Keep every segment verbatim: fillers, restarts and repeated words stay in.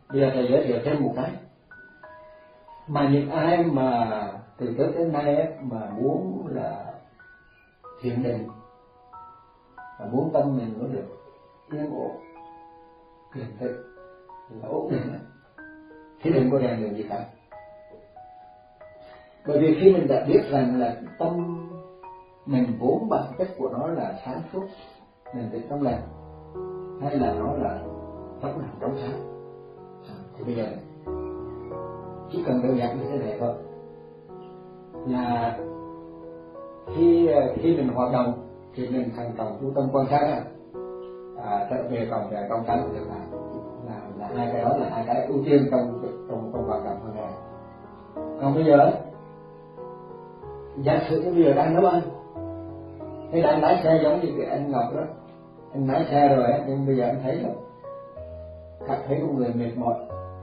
Bây giờ thầy giới thiệu thêm một cái mà những ai mà từ trước đến nay ấy, mà muốn là thiền định, mà muốn tâm mình nó được yên ổn, kiềm tĩnh, là ổn định ấy, thì đừng có rèn luyện gì cả. Bởi vì khi mình đã biết rằng là tâm mình vốn bản chất của nó là sáng suốt, mình định trong lành, hay là nó là trong lành trong sáng, thì bây giờ chỉ cần đơn giản như thế này thôi, là khi khi mình hoạt động thì mình thành trọng chú tâm quan sát, à, trở về còn về trong sáng của thực tại, là là hai cái đó là hai cái ưu tiên trong trong trong hoạt động hàng ngày. Còn bây giờ giả sử bây giờ đang nấu ăn, hay đang lái xe giống như cái anh Ngọc đó, anh lái xe rồi á, nhưng bây giờ anh thấy là cảm thấy con người mệt mỏi,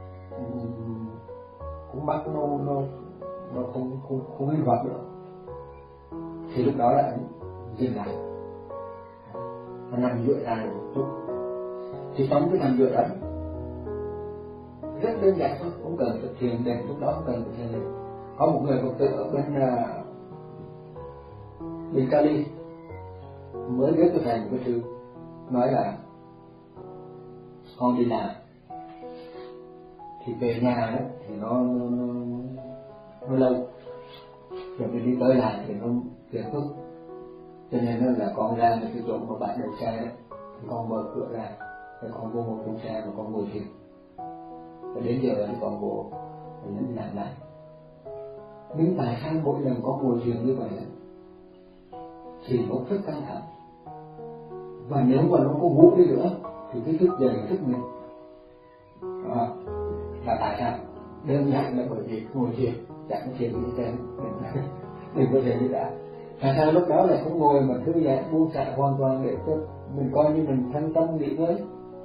cũng mắt nó nó nó không không không linh hoạt nữa, thì lúc đó là anh dừng lại, anh nằm duỗi ra một chút. Thì trong cái nằm duỗi đó rất đơn giản thôi, không cần thực thiền định, lúc đó không cần thực thiền định. Có một người Phật tử ở bên uh, bên Cali mới viết cho thầy một cái thư, nói là con đi làm thì về nhà đó thì nó nó, nó, nó lâu, rồi mình đi tới lại thì nó phiền phức, cho nên là con ra cái chỗ mà bạn đậu xe đó, thì con mở cửa ra, rồi con vô một trong xe và con ngồi thiền, và đến giờ thì con vô và nhấn nặng lại. Nhưng tại sao mỗi lần có ngồi thiền như vậy thì nó rất căng thẳng, và nếu mà nó có ngủ đi nữa thì cái thức dậy thức mình à, là tại sao? Đơn giản là bởi vì ngồi thiền chẳng thiền như thế, mình đừng có thiền như đã. Tại sao lúc đó là không ngồi mà thư giãn buông xả hoàn toàn để cho mình coi như mình thân tâm nghỉ ngơi?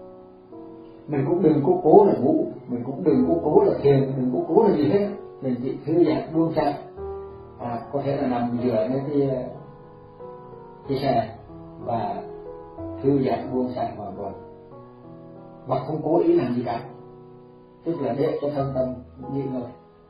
Mình cũng đừng cố cố là ngủ, mình cũng đừng cố cố là thiền, đừng cố cố là gì hết, mình chỉ thư giãn buông xả. À, có thể là nằm giữa cái cái, cái xe và thư giãn buông xả hoàn toàn, và không cố ý làm gì cả, tức là để cho thân tâm nghỉ ngơi.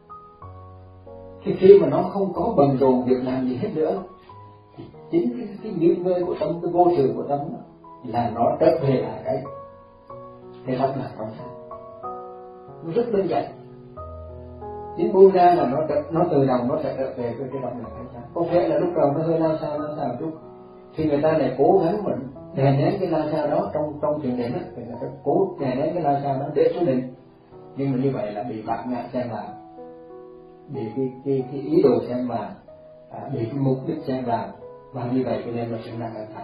Thì khi mà nó không có bận rộn việc làm gì hết nữa, thì chính cái, cái nghỉ ngơi của tâm, cái vô sự của tâm là nó trở về lại cái cái tâm là trong sáng. Nó rất đơn giản, chính buông ra là nó nó tự động nó sẽ trở về với cái tâm là trong sáng. Có thể là lúc đầu nó hơi lao sao lao sao chút, thì người ta lại cố gắng mình đè nén cái lao sao đó trong trong chuyện định á, người ta phải cố đè nén cái lao sao đó để xuống định, nhưng mà như vậy là bị bản ngã xem vào, bị cái cái cái ý đồ xem vào, à, bị cái mục đích xem vào, và như vậy cho nên là sinh ra căng thẳng.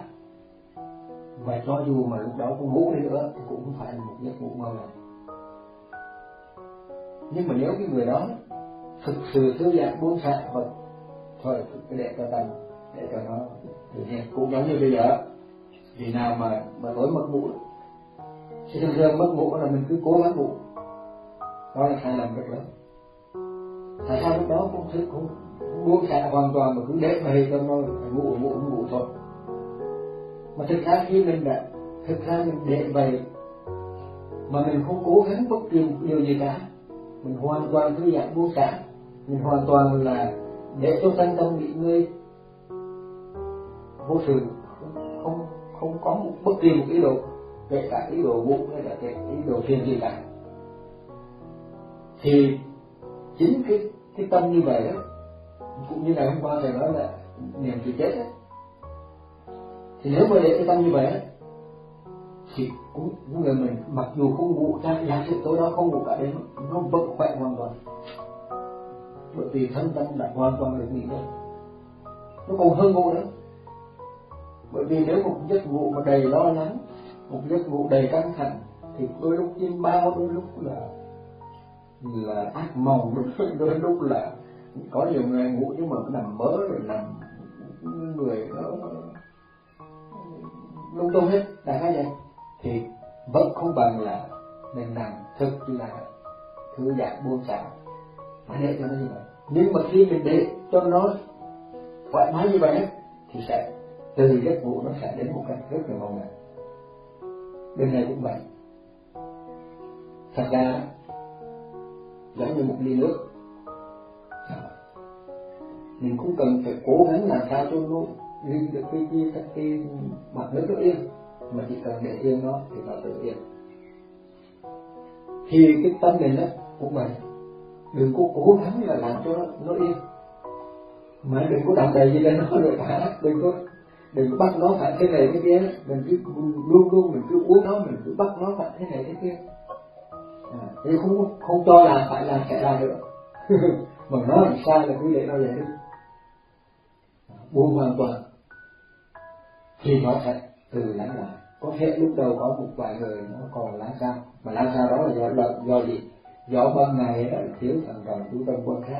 Và cho dù mà lúc đó có ngủ đi nữa thì cũng không phải là một giấc ngủ ngon lành. Nhưng mà nếu cái người đó thực sự thư giãn buông xả thôi, thôi cứ để cho tâm, để cho nó tự nhiên. Cũng giống như bây giờ, vì nào mà mà tối mất ngủ, thì thường thường mất ngủ là mình cứ cố gắng ngủ, đó là sai lầm rất lớn. Tại sao lúc đó cũng thức cũng buông xả hoàn toàn mà cứ để mà hay cho nó ngủ ngủ ngủ thôi. Mà thực ra khi mình đã thực ra mình để vậy mà mình không cố gắng bất kỳ điều gì cả, mình hoàn toàn thư giãn buông xả, mình hoàn toàn là để cho thân tâm nghỉ ngơi vô sự, không không không có một bất kỳ một ý đồ, kể cả ý đồ ngủ hay là cái ý đồ thiền gì cả, thì chính cái cái tâm như vậy đó, cũng như ngày hôm qua thầy nói là niệm sự chết đó, thì nếu mà để cái tâm như vậy đó, thì cũng người mình mặc dù không ngủ ra, giả sử tối đó không ngủ cả đêm, nó vẫn khỏe hoàn toàn, bởi vì thân tâm đã hoàn toàn được nghỉ ngơi. Nó còn hơn ngủ nữa, bởi vì nếu một giấc ngủ mà đầy lo lắng, một giấc ngủ đầy căng thẳng, thì đôi lúc chim bao, đôi lúc là là ác mộng, đôi, đôi lúc là có nhiều người ngủ nhưng mà nó nằm mơ rồi nằm người nó lung tung hết, đại khái vậy, thì vẫn không bằng là mình nằm thực là thư giãn buông xả, phải để cho nó như vậy. Nhưng mà khi mình để cho nó thoải mái như vậy thì sẽ từ giấc ngủ nó sẽ đến một cách rất là ngon lành. Bên này cũng vậy, Thật ra giống như một ly nước, mình cũng cần phải cố gắng làm sao cho nó ly được cái cái cái, cái mặt nước nó yên, mà chỉ cần để yên nó thì nó tự yên. Thì cái tâm mình đó cũng vậy, đừng có cố gắng là làm cho nó, nó yên, mà đừng có đọc đầy gì lên nó rồi cả, đừng có đừng có bắt nó phải thế này thế kia, mình cứ luôn luôn mình cứ uống nó, mình cứ bắt nó phải thế này thế kia, à, thì không không cho làm phải làm sẽ làm nữa. Mà nó làm sai là cứ để nó vậy đi, buông hoàn toàn thì nó sẽ từ lắng lại. Có thể lúc đầu có một vài người nó còn lắng sao, mà lắng sao đó là do do, do gì? Do ban ngày đó thiếu thần đồng chú tâm quan sát,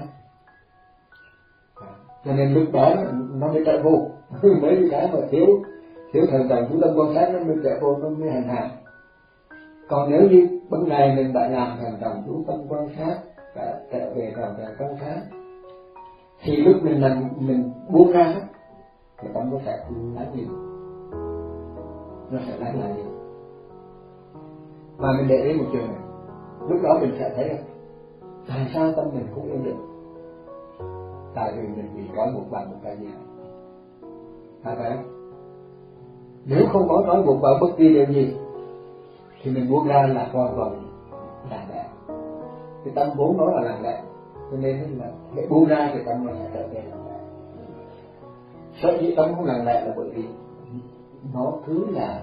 à, cho nên lúc đó nó mới trở vô. Mấy cái mà thiếu thiếu thần đồng chú tâm quan sát nó mới trở vô, nó mới hành hạ. Còn nếu như ban ngày mình đã làm thần đồng chú tâm quan sát, đã trở về vào về quan sát, thì lúc mình làm mình buông ra đó, thì tâm nó sẽ lắng nhiều, nó sẽ lắng lại nhiều. Và mình để ý một chuyện này, lúc đó mình sẽ thấy là tại sao tâm mình không yên được? Tại vì mình bị trói buộc bằng một cái gì đó, phải phải không? Nếu không có trói buộc vào bất kỳ điều gì thì mình buông ra là hoàn toàn lặng lẽ. Cái tâm vốn nó là lặng lẽ, cho nên là để buông ra thì tâm nó sẽ trở về lặng lẽ. Sở dĩ tâm không lặng lẽ là bởi vì nó cứ là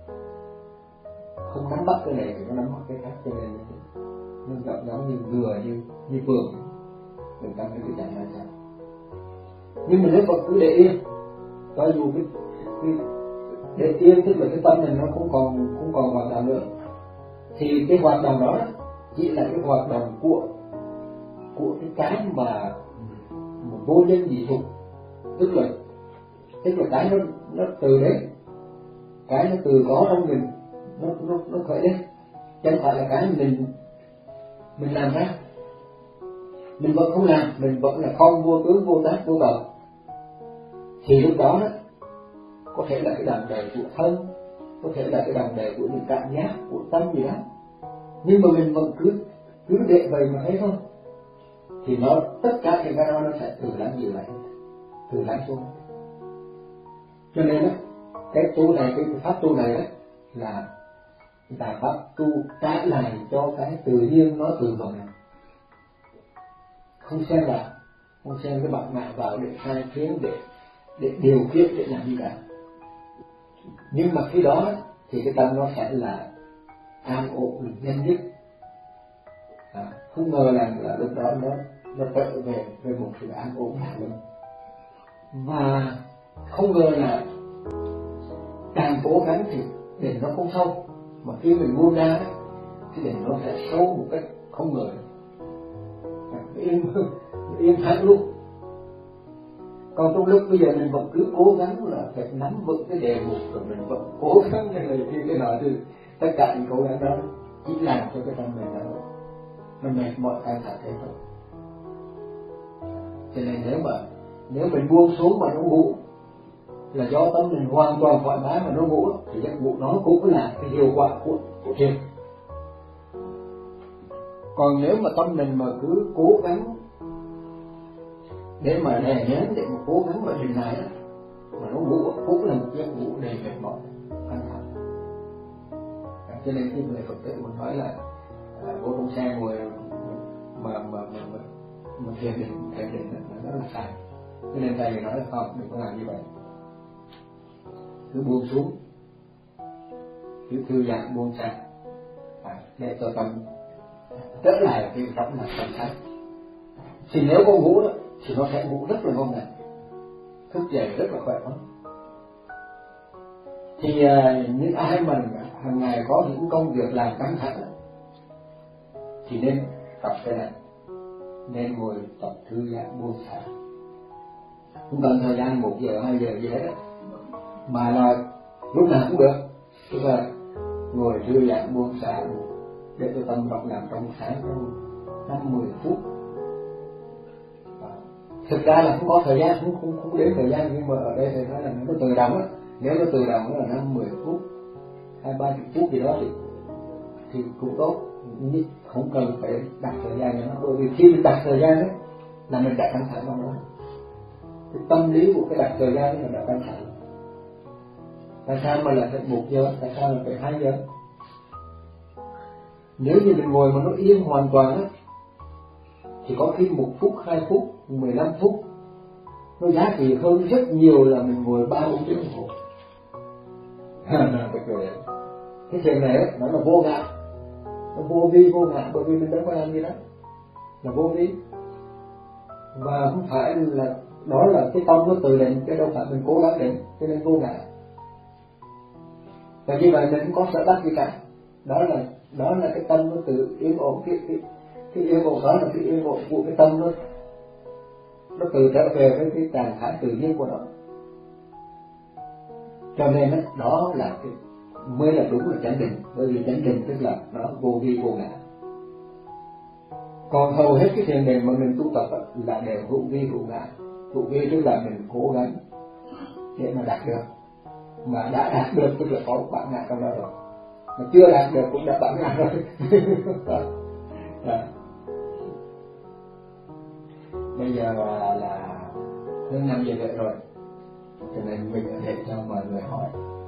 không nắm bắt cái này thì nó nắm bắt cái khác, cho nên nó gặp giống như ngừa, như như phượng, mình tâm nó cứ chạy ra sao. Nhưng mà nếu mà cứ để yên, cho dù cái, cái để yên tức là cái tâm mình nó cũng còn cũng còn hoạt động nữa, thì cái hoạt động đó chỉ là cái hoạt động của của cái cái mà một vô nhân dị thục, tức là tức là cái nó nó từ đấy, cái nó từ có trong mình, nó nó nó khởi lên, chẳng phải là cái mình mình làm ra. Mình vẫn không làm, mình vẫn là không, vô tướng vô tác vô cầu, thì lúc đó, đó có thể là cái đòn đầy của thân, có thể là cái đòn đầy của những cảm giác của tâm gì đó, nhưng mà mình vẫn cứ cứ để vậy mà thấy không, thì nó tất cả những cái đó nó sẽ từ lắng dịu lại, từ lắng xuống. Cho nên đó, cái tu này, cái pháp tu này đó là là pháp tu trả lại cho cái tự nhiên nó từ vận này, không xen vào, không xen cái bạn mạng vào để sai khiến, để để điều khiển, để làm gì cả. Nhưng mà khi đó thì cái tâm nó sẽ là an ổn nhân nhất, à, không ngờ là, là lúc đó nó nó trở về về một sự an ổn hẳn luôn. Và không ngờ là càng cố gắng thì để nó không sâu, mà khi mình buông ra thì để nó sẽ sâu một cách không ngờ, nó yên nó yên hẳn luôn. Còn trong lúc bây giờ mình vẫn cứ cố gắng là phải nắm vững cái đề mục, rồi mình vẫn cố gắng cái này kia cái nọ, thì tất cả những cố gắng đó chỉ làm cho cái tâm mình nó nó mệt mỏi căng thẳng thế thôi. Cho nên nếu mà nếu mình buông xuống mà nó ngủ, là do tâm mình hoàn toàn thoải mái mà nó ngủ, thì giấc ngủ nó cũng là cái hiệu quả của của thiền. Còn nếu mà tâm mình mà cứ cố gắng để mà đè nén, để mà cố gắng mà đình lại đó, mà nó ngủ cũng là một giấc ngủ đầy mệt mỏi căng thẳng. Cho nên khi người Phật tử mình nói là à, vô trong xe ngồi mà mà mà mà, mà thiền định thiền định là nó là sai. Cho nên thầy nói là không, đừng có làm như vậy, cứ buông xuống, cứ thư giãn buông ra, à, để cho tâm trở lại cái tâm là tâm sáng. Thì nếu có ngủ đó thì nó sẽ ngủ rất là ngon lành, thức dậy rất là khỏe lắm. Thì à, những ai mà hàng ngày có những công việc làm căng thẳng thì nên tập cái này, nên ngồi tập thư giãn buông xả, không cần thời gian một giờ hai giờ gì hết đó, mà là lúc nào cũng được, tức là ngồi thư giãn buông xả để cho tâm động làm trong sáng trong năm mười phút. Thực ra là không có thời gian, không không không đến thời gian, nhưng mà ở đây thầy nói là nó tự động á, nếu nó tự động là năm mười phút, hai ba chục phút gì đó thì thì cũng tốt, không cần phải đặt thời gian cho nó, bởi vì khi mình đặt thời gian đấy là mình đã căng thẳng trong đó. Cái tâm lý của cái đặt thời gian là đã căng thẳng. Tại sao mà lại phải một giờ, tại sao lại phải hai giờ? Nếu như mình ngồi mà nó yên hoàn toàn á, thì có khi một phút, hai phút, mười lăm phút nó giá trị hơn rất nhiều là mình ngồi ba bốn tiếng đồng hồ. Cái chuyện này nó là vô ngã, nó vô vi vô ngã, bởi vì mình đâu có làm gì đó, là vô vi. Và không phải là đó là cái tâm nó tự định, chứ đâu phải mình cố gắng định, cho nên vô ngã. Và như vậy mình không có sở đắc gì cả. Đó là đó là cái tâm nó tự yên ổn, cái cái cái yên ổn đó là cái yên ổn của cái tâm nó nó tự trở về với cái trạng thái tự nhiên của nó. Cho nên đó, đó là cái mới là đúng là chánh định, bởi vì chánh định tức là nó vô vi vô ngã. Còn hầu hết cái thiền định mà mình tu tập là đều hữu vi hữu ngã. Hữu vi tức là mình cố gắng để mà đạt được, mà đã đạt được tức là có bản ngã trong đó rồi, mà chưa đạt được cũng đã bản ngã rồi. Bây giờ là, là hơn năm giờ rưỡi rồi, cho nên mình có thể cho mọi người hỏi.